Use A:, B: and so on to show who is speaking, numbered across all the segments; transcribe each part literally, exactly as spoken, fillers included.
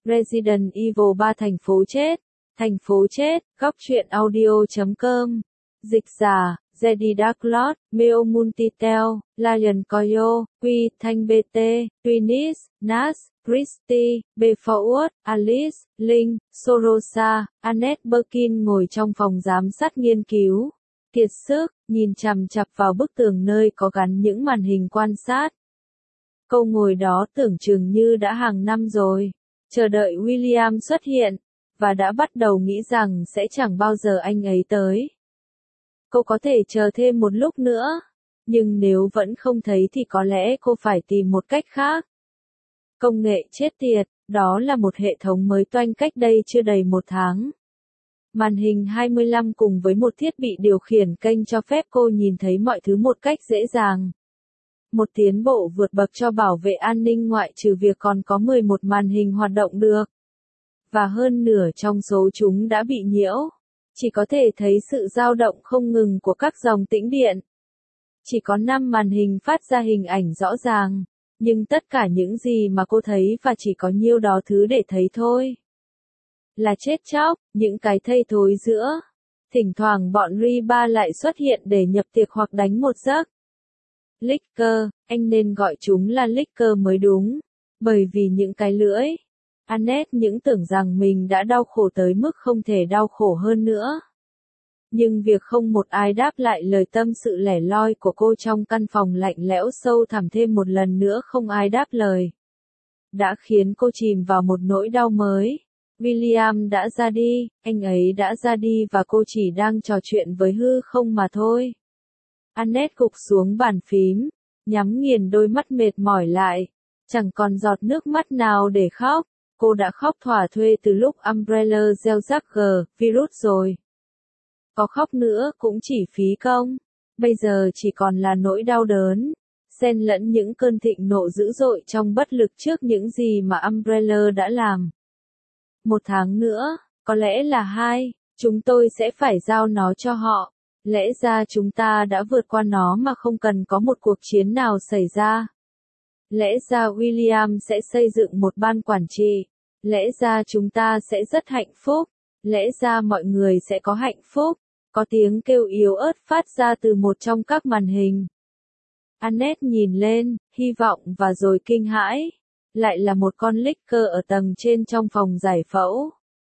A: Resident Evil ba thành phố chết. Thành phố chết, góc truyện audio.com. Dịch giả, Jedi Dark Lord, Meo Multitel, Lion Coyo, Quy, Thanh bê tê, Twinis, Nas, Christy, Beforward, Alice, Linh, Sorosa, Annette Birkin ngồi trong phòng giám sát nghiên cứu. Kiệt sức, nhìn chằm chặp vào bức tường nơi có gắn những màn hình quan sát. Cô ngồi đó tưởng chừng như đã hàng năm rồi, chờ đợi William xuất hiện, và đã bắt đầu nghĩ rằng sẽ chẳng bao giờ anh ấy tới. Cô có thể chờ thêm một lúc nữa, nhưng nếu vẫn không thấy thì có lẽ cô phải tìm một cách khác. Công nghệ chết tiệt, đó là một hệ thống mới toanh cách đây chưa đầy một tháng. Màn hình hai mươi lăm cùng với một thiết bị điều khiển kênh cho phép cô nhìn thấy mọi thứ một cách dễ dàng. Một tiến bộ vượt bậc cho bảo vệ an ninh ngoại trừ việc còn có mười một màn hình hoạt động được. Và hơn nửa trong số chúng đã bị nhiễu. Chỉ có thể thấy sự dao động không ngừng của các dòng tĩnh điện. Chỉ có năm màn hình phát ra hình ảnh rõ ràng, nhưng tất cả những gì mà cô thấy và chỉ có nhiêu đó thứ để thấy thôi. Là chết chóc, những cái thây thối giữa. Thỉnh thoảng bọn Riba lại xuất hiện để nhập tiệc hoặc đánh một giấc. Licker, anh nên gọi chúng là Licker mới đúng, bởi vì những cái lưỡi. Annette những tưởng rằng mình đã đau khổ tới mức không thể đau khổ hơn nữa. Nhưng việc không một ai đáp lại lời tâm sự lẻ loi của cô trong căn phòng lạnh lẽo sâu thẳm thêm một lần nữa không ai đáp lời. Đã khiến cô chìm vào một nỗi đau mới. William đã ra đi, anh ấy đã ra đi và cô chỉ đang trò chuyện với hư không mà thôi. Annette gục xuống bàn phím, nhắm nghiền đôi mắt mệt mỏi lại. Chẳng còn giọt nước mắt nào để khóc. Cô đã khóc thỏa thuê từ lúc Umbrella gieo rắc G, virus rồi. Có khóc nữa cũng chỉ phí công. Bây giờ chỉ còn là nỗi đau đớn, xen lẫn những cơn thịnh nộ dữ dội trong bất lực trước những gì mà Umbrella đã làm. Một tháng nữa, có lẽ là hai, chúng tôi sẽ phải giao nó cho họ. Lẽ ra chúng ta đã vượt qua nó mà không cần có một cuộc chiến nào xảy ra. Lẽ ra William sẽ xây dựng một ban quản trị. Lẽ ra chúng ta sẽ rất hạnh phúc. Lẽ ra mọi người sẽ có hạnh phúc. Có tiếng kêu yếu ớt phát ra từ một trong các màn hình. Annette nhìn lên, hy vọng và rồi kinh hãi. Lại là một con Licker ở tầng trên trong phòng giải phẫu.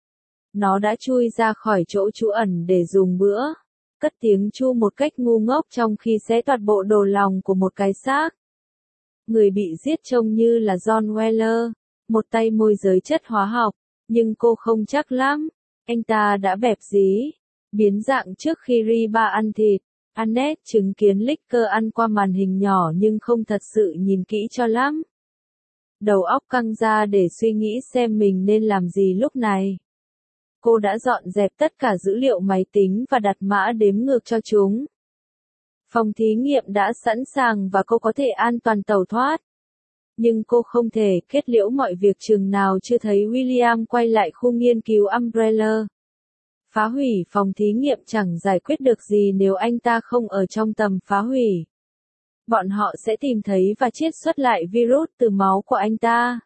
A: Nó đã chui ra khỏi chỗ trú ẩn để dùng bữa. Cất tiếng chu một cách ngu ngốc trong khi xé toạc bộ đồ lòng của một cái xác. Người bị giết trông như là John Weller, một tay môi giới chất hóa học, nhưng cô không chắc lắm. Anh ta đã bẹp dí, biến dạng trước khi Riba ăn thịt. Annette chứng kiến Licker ăn qua màn hình nhỏ nhưng không thật sự nhìn kỹ cho lắm. Đầu óc căng ra để suy nghĩ xem mình nên làm gì lúc này. Cô đã dọn dẹp tất cả dữ liệu máy tính và đặt mã đếm ngược cho chúng. Phòng thí nghiệm đã sẵn sàng và cô có thể an toàn tẩu thoát. Nhưng cô không thể kết liễu mọi việc chừng nào chưa thấy William quay lại khu nghiên cứu Umbrella. Phá hủy phòng thí nghiệm chẳng giải quyết được gì nếu anh ta không ở trong tầm phá hủy. Bọn họ sẽ tìm thấy và chiết xuất lại virus từ máu của anh ta.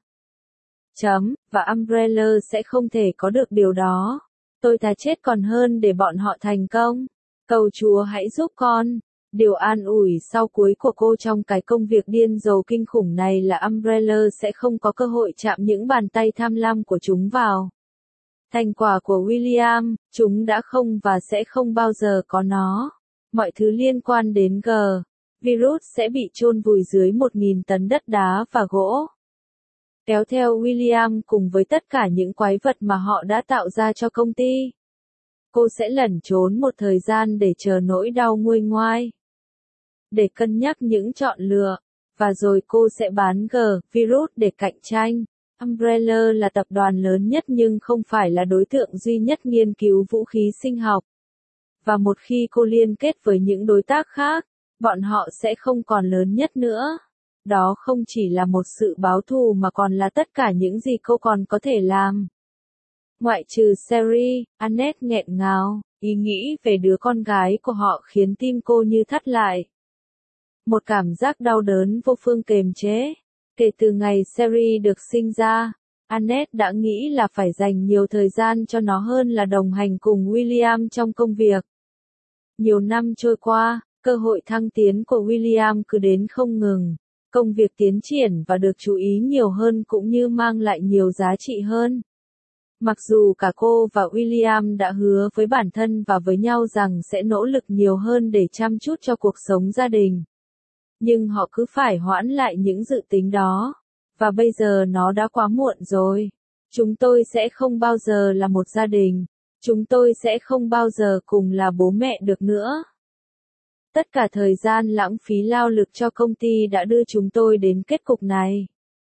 A: Chấm, và Umbrella sẽ không thể có được điều đó. Tôi thà chết còn hơn để bọn họ thành công. Cầu Chúa hãy giúp con. Điều an ủi sau cuối của cô trong cái công việc điên rồ kinh khủng này là Umbrella sẽ không có cơ hội chạm những bàn tay tham lam của chúng vào. Thành quả của William, chúng đã không và sẽ không bao giờ có nó. Mọi thứ liên quan đến G, virus sẽ bị chôn vùi dưới một nghìn tấn đất đá và gỗ. Kéo theo William cùng với tất cả những quái vật mà họ đã tạo ra cho công ty. Cô sẽ lẩn trốn một thời gian để chờ nỗi đau nguôi ngoai. Để cân nhắc những chọn lựa, và rồi cô sẽ bán G, virus để cạnh tranh. Umbrella là tập đoàn lớn nhất nhưng không phải là đối tượng duy nhất nghiên cứu vũ khí sinh học. Và một khi cô liên kết với những đối tác khác, bọn họ sẽ không còn lớn nhất nữa. Đó không chỉ là một sự báo thù mà còn là tất cả những gì cô còn có thể làm. Ngoại trừ Sherry, Annette nghẹn ngào, ý nghĩ về đứa con gái của họ khiến tim cô như thắt lại. Một cảm giác đau đớn vô phương kềm chế. Kể từ ngày Sherry được sinh ra, Annette đã nghĩ là phải dành nhiều thời gian cho nó hơn là đồng hành cùng William trong công việc. Nhiều năm trôi qua, cơ hội thăng tiến của William cứ đến không ngừng. Công việc tiến triển và được chú ý nhiều hơn cũng như mang lại nhiều giá trị hơn. Mặc dù cả cô và William đã hứa với bản thân và với nhau rằng sẽ nỗ lực nhiều hơn để chăm chút cho cuộc sống gia đình. Nhưng họ cứ phải hoãn lại những dự tính đó. Và bây giờ nó đã quá muộn rồi. Chúng tôi sẽ không bao giờ là một gia đình. Chúng tôi sẽ không bao giờ cùng là bố mẹ được nữa. Tất cả thời gian lãng phí lao lực cho công ty đã đưa chúng tôi đến kết cục này.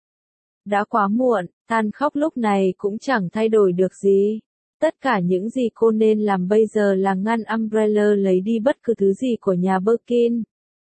A: Đã quá muộn, than khóc lúc này cũng chẳng thay đổi được gì. Tất cả những gì cô nên làm bây giờ là ngăn Umbrella lấy đi bất cứ thứ gì của nhà Birkin.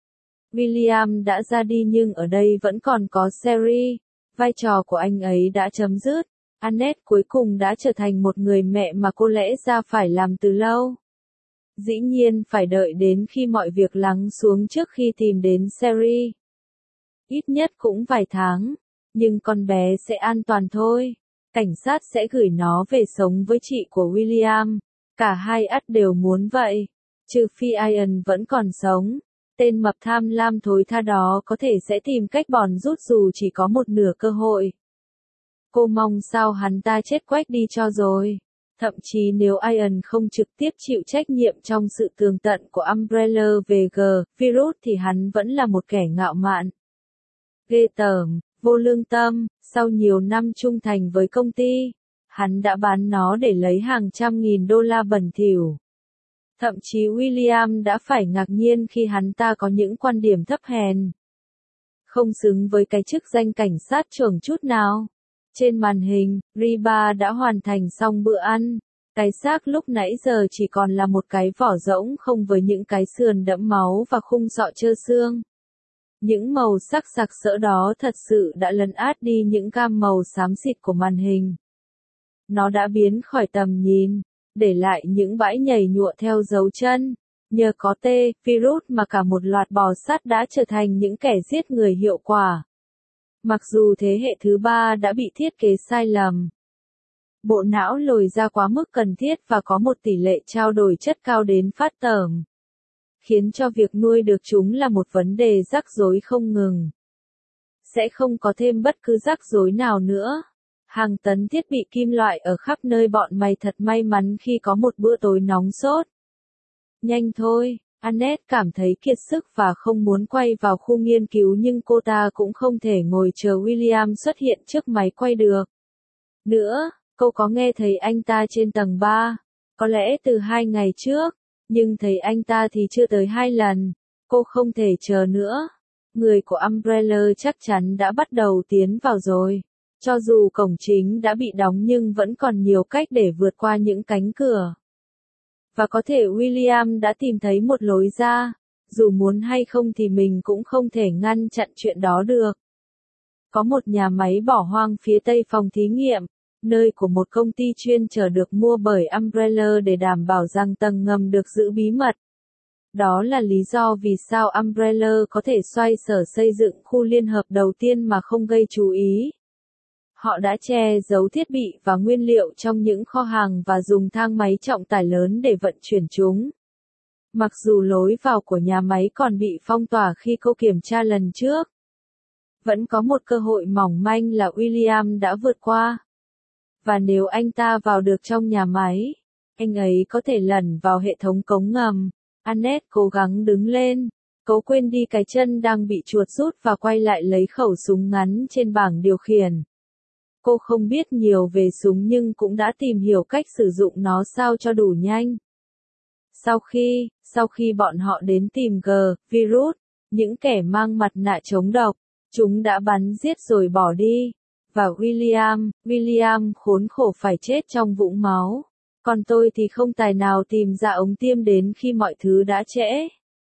A: William đã ra đi nhưng ở đây vẫn còn có Sherry. Vai trò của anh ấy đã chấm dứt. Annette cuối cùng đã trở thành một người mẹ mà cô lẽ ra phải làm từ lâu. Dĩ nhiên phải đợi đến khi mọi việc lắng xuống trước khi tìm đến Sherry. Ít nhất cũng vài tháng. Nhưng con bé sẽ an toàn thôi. Cảnh sát sẽ gửi nó về sống với chị của William. Cả hai ắt đều muốn vậy. Trừ phi Ian vẫn còn sống. Tên mập tham lam thối tha đó có thể sẽ tìm cách bòn rút dù chỉ có một nửa cơ hội. Cô mong sao hắn ta chết quách đi cho rồi. Thậm chí nếu Ian không trực tiếp chịu trách nhiệm trong sự tường tận của Umbrella về G, virus thì hắn vẫn là một kẻ ngạo mạn. Ghê tởm, vô lương tâm, sau nhiều năm trung thành với công ty, hắn đã bán nó để lấy hàng trăm nghìn đô la bẩn thỉu. Thậm chí William đã phải ngạc nhiên khi hắn ta có những quan điểm thấp hèn. Không xứng với cái chức danh cảnh sát trưởng chút nào. Trên màn hình, Reba đã hoàn thành xong bữa ăn. Cái xác lúc nãy giờ chỉ còn là một cái vỏ rỗng không với những cái sườn đẫm máu và khung sọ trơ xương. Những màu sắc sặc sỡ đó thật sự đã lấn át đi những gam màu xám xịt của màn hình. Nó đã biến khỏi tầm nhìn, để lại những bãi nhảy nhụa theo dấu chân. Nhờ có T, virus mà cả một loạt bò sát đã trở thành những kẻ giết người hiệu quả. Mặc dù thế hệ thứ ba đã bị thiết kế sai lầm. Bộ não lồi ra quá mức cần thiết và có một tỷ lệ trao đổi chất cao đến phát tởm. Khiến cho việc nuôi được chúng là một vấn đề rắc rối không ngừng. Sẽ không có thêm bất cứ rắc rối nào nữa. Hàng tấn thiết bị kim loại ở khắp nơi bọn mày thật may mắn khi có một bữa tối nóng sốt. Nhanh thôi, Annette cảm thấy kiệt sức và không muốn quay vào khu nghiên cứu nhưng cô ta cũng không thể ngồi chờ William xuất hiện trước máy quay được. Nữa, cô có nghe thấy anh ta trên tầng ba, có lẽ từ hai ngày trước, nhưng thấy anh ta thì chưa tới hai lần. Cô không thể chờ nữa. Người của Umbrella chắc chắn đã bắt đầu tiến vào rồi. Cho dù cổng chính đã bị đóng nhưng vẫn còn nhiều cách để vượt qua những cánh cửa. Và có thể William đã tìm thấy một lối ra, dù muốn hay không thì mình cũng không thể ngăn chặn chuyện đó được. Có một nhà máy bỏ hoang phía tây phòng thí nghiệm, nơi của một công ty chuyên chở được mua bởi Umbrella để đảm bảo rằng tầng ngầm được giữ bí mật. Đó là lý do vì sao Umbrella có thể xoay sở xây dựng khu liên hợp đầu tiên mà không gây chú ý. Họ đã che giấu thiết bị và nguyên liệu trong những kho hàng và dùng thang máy trọng tải lớn để vận chuyển chúng. Mặc dù lối vào của nhà máy còn bị phong tỏa khi cô kiểm tra lần trước, vẫn có một cơ hội mỏng manh là William đã vượt qua. Và nếu anh ta vào được trong nhà máy, anh ấy có thể lẩn vào hệ thống cống ngầm. Annette cố gắng đứng lên, cố quên đi cái chân đang bị chuột rút và quay lại lấy khẩu súng ngắn trên bảng điều khiển. Cô không biết nhiều về súng nhưng cũng đã tìm hiểu cách sử dụng nó sao cho đủ nhanh. Sau khi, sau khi bọn họ đến tìm G, virus, những kẻ mang mặt nạ chống độc, chúng đã bắn giết rồi bỏ đi. Và William, William khốn khổ phải chết trong vũng máu. Còn tôi thì không tài nào tìm ra ống tiêm đến khi mọi thứ đã trễ.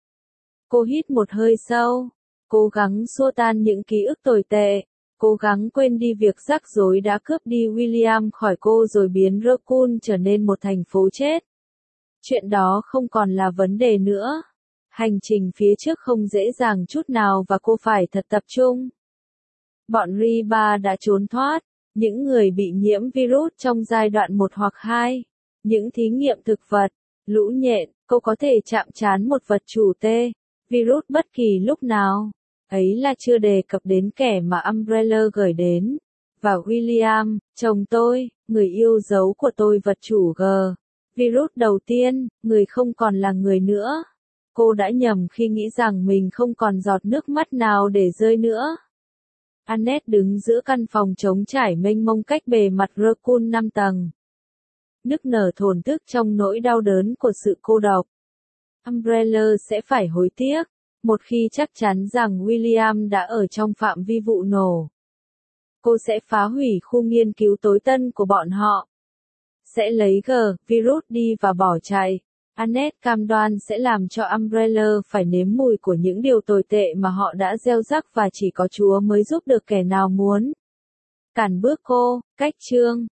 A: Cô hít một hơi sâu, cố gắng xua tan những ký ức tồi tệ, cố gắng quên đi việc rắc rối đã cướp đi William khỏi cô rồi biến Raccoon trở nên một thành phố chết. Chuyện đó không còn là vấn đề nữa. Hành trình phía trước không dễ dàng chút nào và cô phải thật tập trung. Bọn Reba đã trốn thoát, Những người bị nhiễm virus trong giai đoạn một hoặc hai. Những thí nghiệm thực vật. Lũ nhện, cô có thể chạm trán một vật chủ T. Virus bất kỳ lúc nào. Ấy là chưa đề cập đến kẻ mà Umbrella gửi đến. Và William, chồng tôi, người yêu dấu của tôi vật chủ G. Virus đầu tiên, người không còn là người nữa. Cô đã nhầm khi nghĩ rằng mình không còn giọt nước mắt nào để rơi nữa. Annette đứng giữa căn phòng trống trải mênh mông cách bề mặt Raccoon năm tầng. Nức nở thổn thức trong nỗi đau đớn của sự cô độc. Umbrella sẽ phải hối tiếc, một khi chắc chắn rằng William đã ở trong phạm vi vụ nổ. Cô sẽ phá hủy khu nghiên cứu tối tân của bọn họ. Sẽ lấy G, virus đi và bỏ chạy. Annette cam đoan sẽ làm cho Umbrella phải nếm mùi của những điều tồi tệ mà họ đã gieo rắc và chỉ có Chúa mới giúp được kẻ nào muốn cản bước cô. Cách chương